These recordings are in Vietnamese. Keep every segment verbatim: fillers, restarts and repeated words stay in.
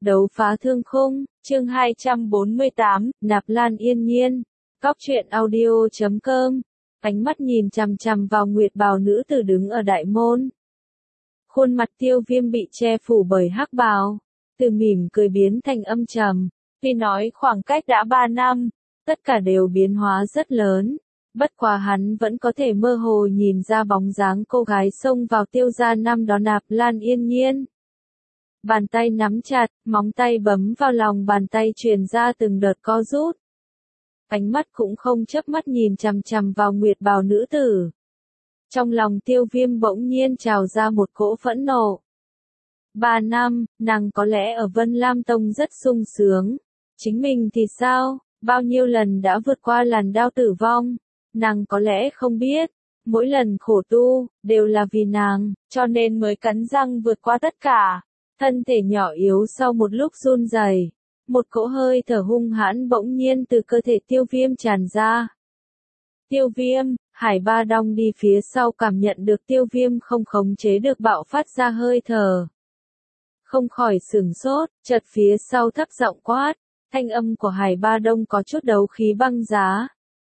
Đấu phá thương khung, chương hai trăm bốn mươi tám, Nạp Lan Yên Nhiên. Góc truyện audio chấm com. Ánh mắt nhìn chằm chằm vào Nguyệt bào nữ tử đứng ở đại môn. Khuôn mặt Tiêu Viêm bị che phủ bởi hắc bào, từ mỉm cười biến thành âm trầm. Vì nói khoảng cách đã ba năm, tất cả đều biến hóa rất lớn. Bất quá hắn vẫn có thể mơ hồ nhìn ra bóng dáng cô gái xông vào Tiêu gia năm đó Nạp Lan Yên Nhiên. Bàn tay nắm chặt, móng tay bấm vào lòng bàn tay truyền ra từng đợt co rút. Ánh mắt cũng không chớp mắt nhìn chằm chằm vào Nguyệt bào nữ tử. Trong lòng Tiêu Viêm bỗng nhiên trào ra một cỗ phẫn nộ. Ba năm, nàng có lẽ ở Vân Lam Tông rất sung sướng. Chính mình thì sao, bao nhiêu lần đã vượt qua làn đao tử vong. Nàng có lẽ không biết, mỗi lần khổ tu, đều là vì nàng, cho nên mới cắn răng vượt qua tất cả. Thân thể nhỏ yếu sau một lúc run rẩy, một cỗ hơi thở hung hãn bỗng nhiên từ cơ thể Tiêu Viêm tràn ra. Tiêu Viêm, Hải Ba Đong đi phía sau cảm nhận được Tiêu Viêm không khống chế được bạo phát ra hơi thở. Không khỏi sửng sốt, chợt phía sau thấp giọng quát, thanh âm của Hải Ba Đông có chút đấu khí băng giá.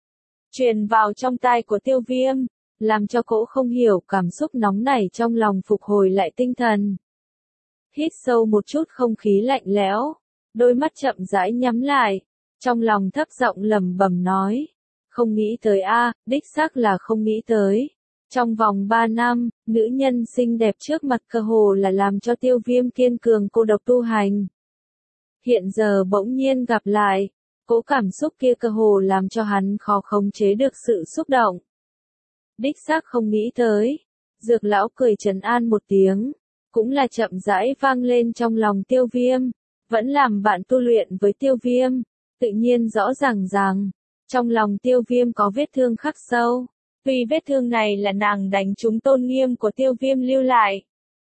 Truyền vào trong tai của Tiêu Viêm, làm cho cỗ không hiểu cảm xúc nóng nảy trong lòng phục hồi lại tinh thần. Hít sâu một chút không khí lạnh lẽo, đôi mắt chậm rãi nhắm lại, trong lòng thấp giọng lẩm bẩm nói, không nghĩ tới a, đích xác là không nghĩ tới. Trong vòng ba năm, nữ nhân xinh đẹp trước mặt cơ hồ là làm cho Tiêu Viêm kiên cường cô độc tu hành. Hiện giờ bỗng nhiên gặp lại, cỗ cảm xúc kia cơ hồ làm cho hắn khó khống chế được sự xúc động. Đích xác không nghĩ tới. Dược lão cười trấn an một tiếng, cũng là chậm rãi vang lên trong lòng Tiêu Viêm, vẫn làm bạn tu luyện với Tiêu Viêm, tự nhiên rõ ràng rằng, trong lòng Tiêu Viêm có vết thương khắc sâu, vì vết thương này là nàng đánh trúng tôn nghiêm của Tiêu Viêm lưu lại.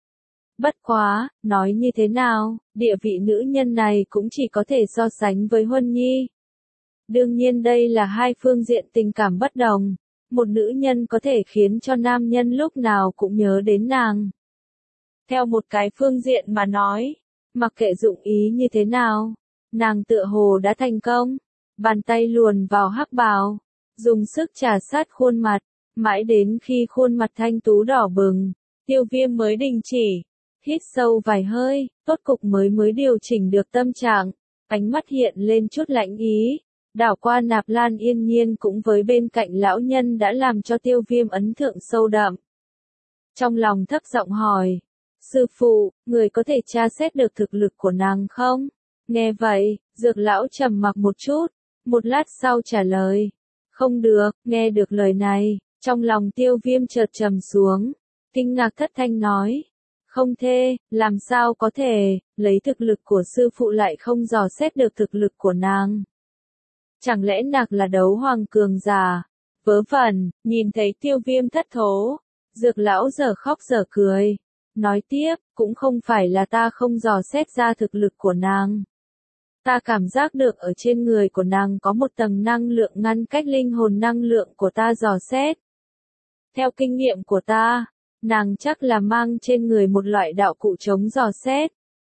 Bất quá, nói như thế nào, địa vị nữ nhân này cũng chỉ có thể so sánh với Huân Nhi. Đương nhiên đây là hai phương diện tình cảm bất đồng, một nữ nhân có thể khiến cho nam nhân lúc nào cũng nhớ đến nàng. Theo một cái phương diện mà nói, mặc kệ dụng ý như thế nào, nàng tựa hồ đã thành công, bàn tay luồn vào hắc bào, dùng sức trà sát khuôn mặt, mãi đến khi khuôn mặt thanh tú đỏ bừng, Tiêu Viêm mới đình chỉ, hít sâu vài hơi, tốt cục mới mới điều chỉnh được tâm trạng, ánh mắt hiện lên chút lãnh ý, đảo qua Nạp Lan Yên Nhiên cũng với bên cạnh lão nhân đã làm cho Tiêu Viêm ấn tượng sâu đậm. Trong lòng thấp giọng hỏi, sư phụ, người có thể tra xét được thực lực của nàng không? Nghe vậy, dược lão trầm mặc một chút, một lát sau trả lời, không được. Nghe được lời này, trong lòng Tiêu Viêm chợt trầm xuống, kinh ngạc thất thanh nói, không thể, làm sao có thể, lấy thực lực của sư phụ lại không dò xét được thực lực của nàng. Chẳng lẽ nàng là đấu hoàng cường giả? Vớ vẩn, nhìn thấy Tiêu Viêm thất thố, dược lão giờ khóc giờ cười, nói tiếp, cũng không phải là ta không dò xét ra thực lực của nàng. Ta cảm giác được ở trên người của nàng có một tầng năng lượng ngăn cách linh hồn năng lượng của ta dò xét. Theo kinh nghiệm của ta, nàng chắc là mang trên người một loại đạo cụ chống dò xét.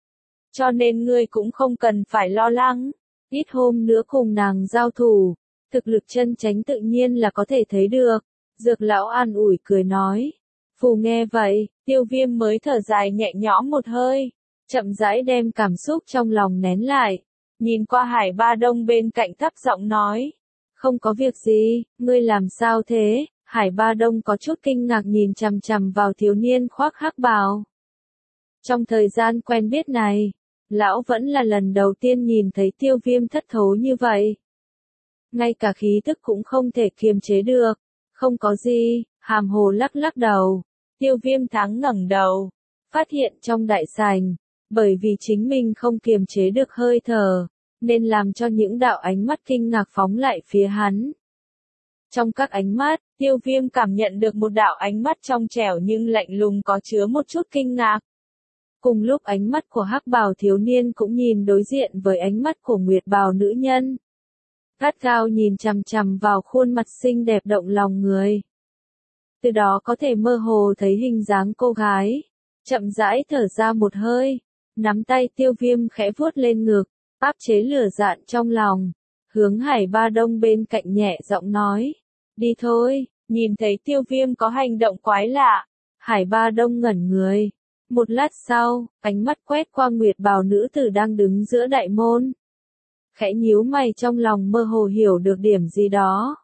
Cho nên ngươi cũng không cần phải lo lắng, ít hôm nữa cùng nàng giao thủ, thực lực chân chánh tự nhiên là có thể thấy được. Dược lão an ủi cười nói. Phù nghe vậy, Tiêu Viêm mới thở dài nhẹ nhõm một hơi, chậm rãi đem cảm xúc trong lòng nén lại, nhìn qua Hải Ba Đông bên cạnh thấp giọng nói, không có việc gì, ngươi làm sao thế? Hải Ba Đông có chút kinh ngạc nhìn chằm chằm vào thiếu niên khoác hắc bào. Trong thời gian quen biết này, lão vẫn là lần đầu tiên nhìn thấy Tiêu Viêm thất thố như vậy. Ngay cả khí tức cũng không thể kiềm chế được, không có gì, hàm hồ lắc lắc đầu. Tiêu Viêm thắng ngẩng đầu, phát hiện trong đại sảnh, bởi vì chính mình không kiềm chế được hơi thở, nên làm cho những đạo ánh mắt kinh ngạc phóng lại phía hắn. Trong các ánh mắt, Tiêu Viêm cảm nhận được một đạo ánh mắt trong trẻo nhưng lạnh lùng có chứa một chút kinh ngạc. Cùng lúc ánh mắt của hắc bào thiếu niên cũng nhìn đối diện với ánh mắt của nguyệt bào nữ nhân. Gắt gao nhìn chằm chằm vào khuôn mặt xinh đẹp động lòng người. Từ đó có thể mơ hồ thấy hình dáng cô gái, chậm rãi thở ra một hơi, Nắm tay Tiêu Viêm khẽ vuốt lên ngực, áp chế lửa giận trong lòng, hướng Hải Ba Đông bên cạnh nhẹ giọng nói, đi thôi. Nhìn thấy Tiêu Viêm có hành động quái lạ, Hải Ba Đông ngẩn người. Một lát sau, ánh mắt quét qua Nguyệt bào nữ tử đang đứng giữa đại môn. Khẽ nhíu mày trong lòng mơ hồ hiểu được điểm gì đó.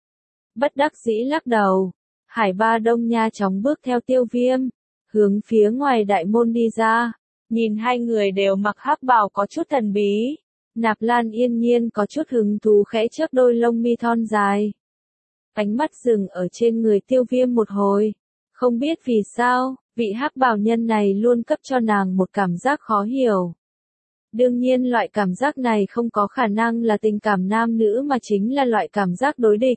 Bất đắc dĩ lắc đầu, Hải Ba Đông nha chóng bước theo Tiêu Viêm, hướng phía ngoài đại môn đi ra. Nhìn hai người đều mặc hắc bào có chút thần bí, Nạp Lan Yên Nhiên có chút hứng thú khẽ chớp đôi lông mi thon dài. Ánh mắt dừng ở trên người Tiêu Viêm một hồi, không biết vì sao, vị hắc bào nhân này luôn cấp cho nàng một cảm giác khó hiểu. Đương nhiên loại cảm giác này không có khả năng là tình cảm nam nữ mà chính là loại cảm giác đối địch.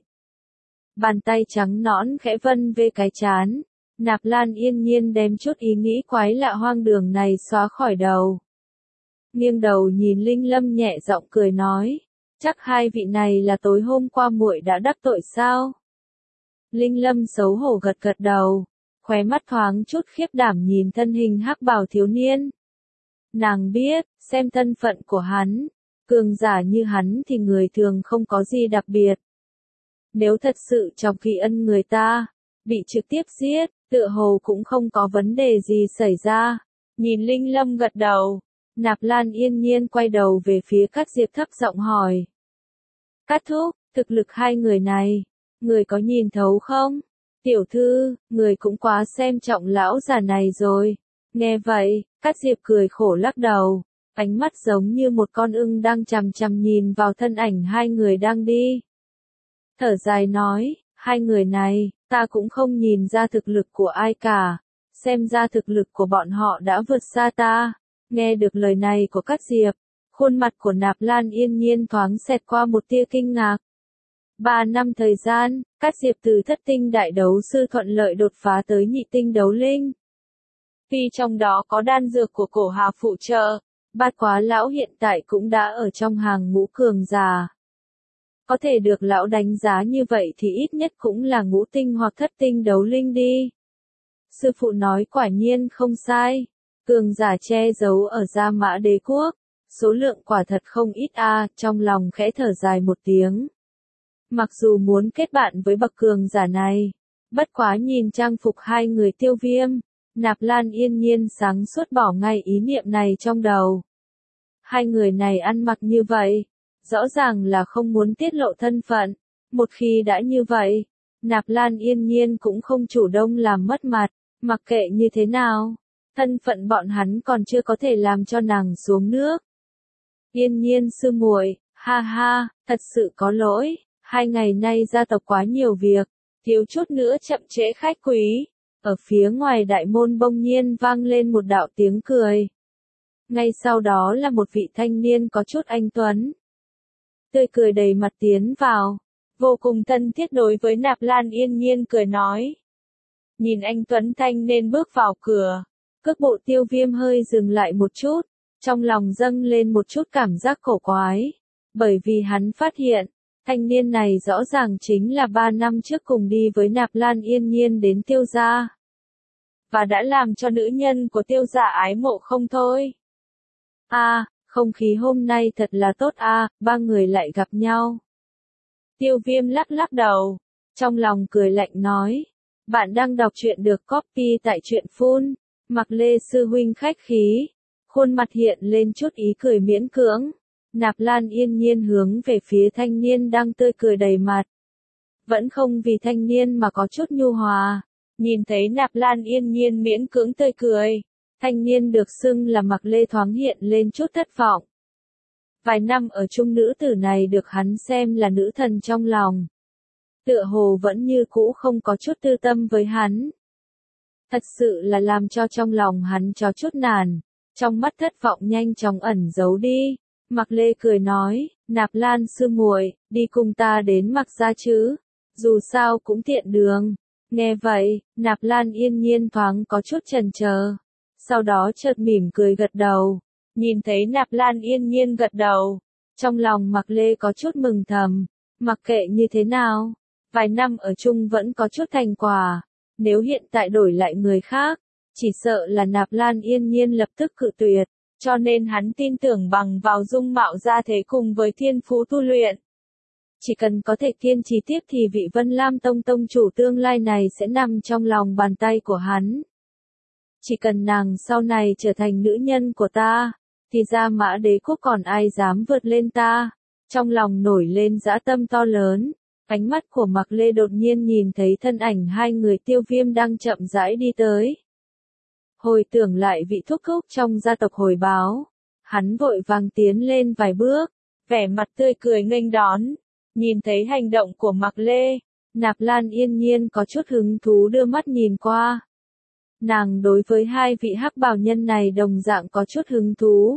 Bàn tay trắng nõn khẽ vân về cái chán, Nạp Lan Yên Nhiên đem chút ý nghĩ quái lạ hoang đường này xóa khỏi đầu. Nghiêng đầu nhìn Linh Lâm nhẹ giọng cười nói, chắc hai vị này là tối hôm qua muội đã đắc tội sao? Linh Lâm xấu hổ gật gật đầu, khóe mắt thoáng chút khiếp đảm nhìn thân hình hắc bào thiếu niên. Nàng biết, xem thân phận của hắn, cường giả như hắn thì người thường không có gì đặc biệt. Nếu thật sự chọc kỳ ân người ta, bị trực tiếp giết, tựa hồ cũng không có vấn đề gì xảy ra. Nhìn Linh Lâm gật đầu, Nạp Lan Yên Nhiên quay đầu về phía Cát Diệp thấp giọng hỏi. Cát thúc, thực lực hai người này, người có nhìn thấu không? Tiểu thư, người cũng quá xem trọng lão già này rồi. Nghe vậy, Cát Diệp cười khổ lắc đầu, ánh mắt giống như một con ưng đang chằm chằm nhìn vào thân ảnh hai người đang đi. Thở dài nói, hai người này, ta cũng không nhìn ra thực lực của ai cả, xem ra thực lực của bọn họ đã vượt xa ta. Nghe được lời này của Cát Diệp, khuôn mặt của Nạp Lan Yên Nhiên thoáng xẹt qua một tia kinh ngạc. Ba năm thời gian, Cát Diệp từ thất tinh đại đấu sư thuận lợi đột phá tới nhị tinh đấu linh. Tuy trong đó có đan dược của cổ hà phụ trợ, Bát Quá lão hiện tại cũng đã ở trong hàng ngũ cường giả. Có thể được lão đánh giá như vậy thì ít nhất cũng là ngũ tinh hoặc thất tinh đấu linh đi. Sư phụ nói quả nhiên không sai, cường giả che giấu ở Gia Mã Đế quốc, số lượng quả thật không ít a, trong lòng khẽ thở dài một tiếng. Mặc dù muốn kết bạn với bậc cường giả này, bất quá nhìn trang phục hai người Tiêu Viêm, Nạp Lan Yên Nhiên sáng suốt bỏ ngay ý niệm này trong đầu. Hai người này ăn mặc như vậy, rõ ràng là không muốn tiết lộ thân phận, một khi đã như vậy, Nạp Lan Yên Nhiên cũng không chủ động làm mất mặt, mặc kệ như thế nào, thân phận bọn hắn còn chưa có thể làm cho nàng xuống nước. Yên Nhiên sư muội, ha ha, thật sự có lỗi, hai ngày nay gia tộc quá nhiều việc, thiếu chút nữa chậm trễ khách quý. Ở phía ngoài đại môn bỗng nhiên vang lên một đạo tiếng cười. Ngay sau đó là một vị thanh niên có chút anh tuấn. Tươi cười đầy mặt tiến vào, vô cùng thân thiết đối với Nạp Lan Yên Nhiên cười nói. Nhìn anh tuấn thanh nên bước vào cửa, cước bộ Tiêu Viêm hơi dừng lại một chút, trong lòng dâng lên một chút cảm giác cổ quái, bởi vì hắn phát hiện, thanh niên này rõ ràng chính là ba năm trước cùng đi với Nạp Lan Yên Nhiên đến Tiêu gia, và đã làm cho nữ nhân của Tiêu gia ái mộ không thôi. A, à, không khí hôm nay thật là tốt a, à, ba người lại gặp nhau. Tiêu Viêm lắc lắc đầu, trong lòng cười lạnh nói, bạn đang đọc truyện được copy tại truyện phun, Mặc Lê sư huynh khách khí, khuôn mặt hiện lên chút ý cười miễn cưỡng. Nạp Lan Yên Nhiên hướng về phía thanh niên đang tươi cười đầy mặt. Vẫn không vì thanh niên mà có chút nhu hòa. Nhìn thấy Nạp Lan Yên Nhiên miễn cưỡng tươi cười, thanh niên được xưng là Mặc Lê thoáng hiện lên chút thất vọng. Vài năm ở chung nữ tử này được hắn xem là nữ thần trong lòng. Tựa hồ vẫn như cũ không có chút tư tâm với hắn. Thật sự là làm cho trong lòng hắn cho chút nản, trong mắt thất vọng nhanh chóng ẩn giấu đi. Mặc Lê cười nói, Nạp Lan sư muội, đi cùng ta đến Mặc gia chứ, dù sao cũng tiện đường. Nghe vậy, Nạp Lan Yên Nhiên thoáng có chút chần chờ, sau đó chợt mỉm cười gật đầu. Nhìn thấy Nạp Lan Yên Nhiên gật đầu, trong lòng Mặc Lê có chút mừng thầm, mặc kệ như thế nào, vài năm ở chung vẫn có chút thành quả, nếu hiện tại đổi lại người khác, chỉ sợ là Nạp Lan Yên Nhiên lập tức cự tuyệt. cho nên hắn tin tưởng bằng vào dung mạo gia thế cùng với thiên phú tu luyện. Chỉ cần có thể kiên trì tiếp thì vị Vân Lam Tông tông chủ tương lai này sẽ nằm trong lòng bàn tay của hắn. Chỉ cần nàng sau này trở thành nữ nhân của ta, thì Gia Mã Đế quốc còn ai dám vượt lên ta. Trong lòng nổi lên dã tâm to lớn, ánh mắt của Mạc Lê đột nhiên nhìn thấy thân ảnh hai người Tiêu Viêm đang chậm rãi đi tới. Hồi tưởng lại vị thúc thúc trong gia tộc hồi báo, hắn vội vàng tiến lên vài bước, vẻ mặt tươi cười nghênh đón. Nhìn thấy hành động của Mạc Lê, Nạp Lan Yên Nhiên có chút hứng thú đưa mắt nhìn qua. Nàng đối với hai vị hắc bào nhân này đồng dạng có chút hứng thú.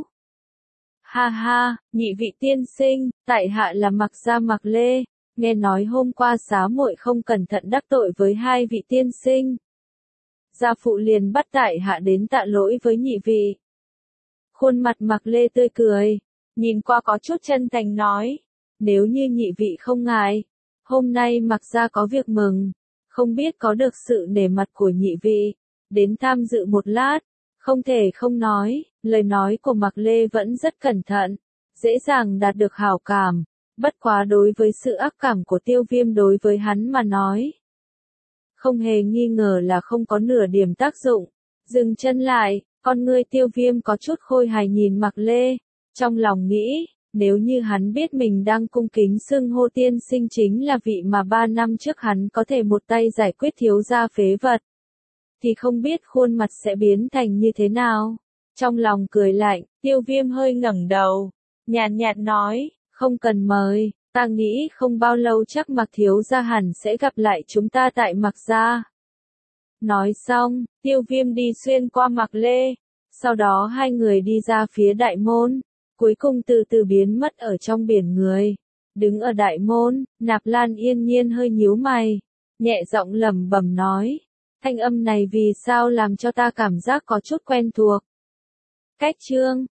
Ha ha, nhị vị tiên sinh, tại hạ là Mạc gia Mạc Lê, nghe nói hôm qua xá muội không cẩn thận đắc tội với hai vị tiên sinh. Gia phụ liền bắt tại hạ đến tạ lỗi với nhị vị. Khuôn mặt Mạc Lê tươi cười, nhìn qua có chút chân thành nói, nếu như nhị vị không ngại, hôm nay Mạc gia có việc mừng, không biết có được sự nể mặt của nhị vị, đến tham dự một lát. Không thể không nói, lời nói của Mạc Lê vẫn rất cẩn thận, dễ dàng đạt được hảo cảm, bất quá đối với sự ác cảm của Tiêu Viêm đối với hắn mà nói. Không hề nghi ngờ là không có nửa điểm tác dụng. Dừng chân lại, con ngươi Tiêu Viêm có chút khôi hài nhìn Mạc Lê, trong lòng nghĩ, nếu như hắn biết mình đang cung kính xưng hô tiên sinh chính là vị mà ba năm trước hắn có thể một tay giải quyết thiếu gia phế vật, thì không biết khuôn mặt sẽ biến thành như thế nào. Trong lòng cười lạnh, Tiêu Viêm hơi ngẩng đầu, nhàn nhạt nói, không cần mời, ta nghĩ không bao lâu chắc Mạc thiếu gia hẳn sẽ gặp lại chúng ta tại Mạc gia. Nói xong, Tiêu Viêm đi xuyên qua Mạc Lê, sau đó hai người đi ra phía đại môn, cuối cùng từ từ biến mất ở trong biển người. Đứng ở đại môn, Nạp Lan Yên Nhiên hơi nhíu mày, nhẹ giọng lẩm bẩm nói, thanh âm này vì sao làm cho ta cảm giác có chút quen thuộc. Cách chương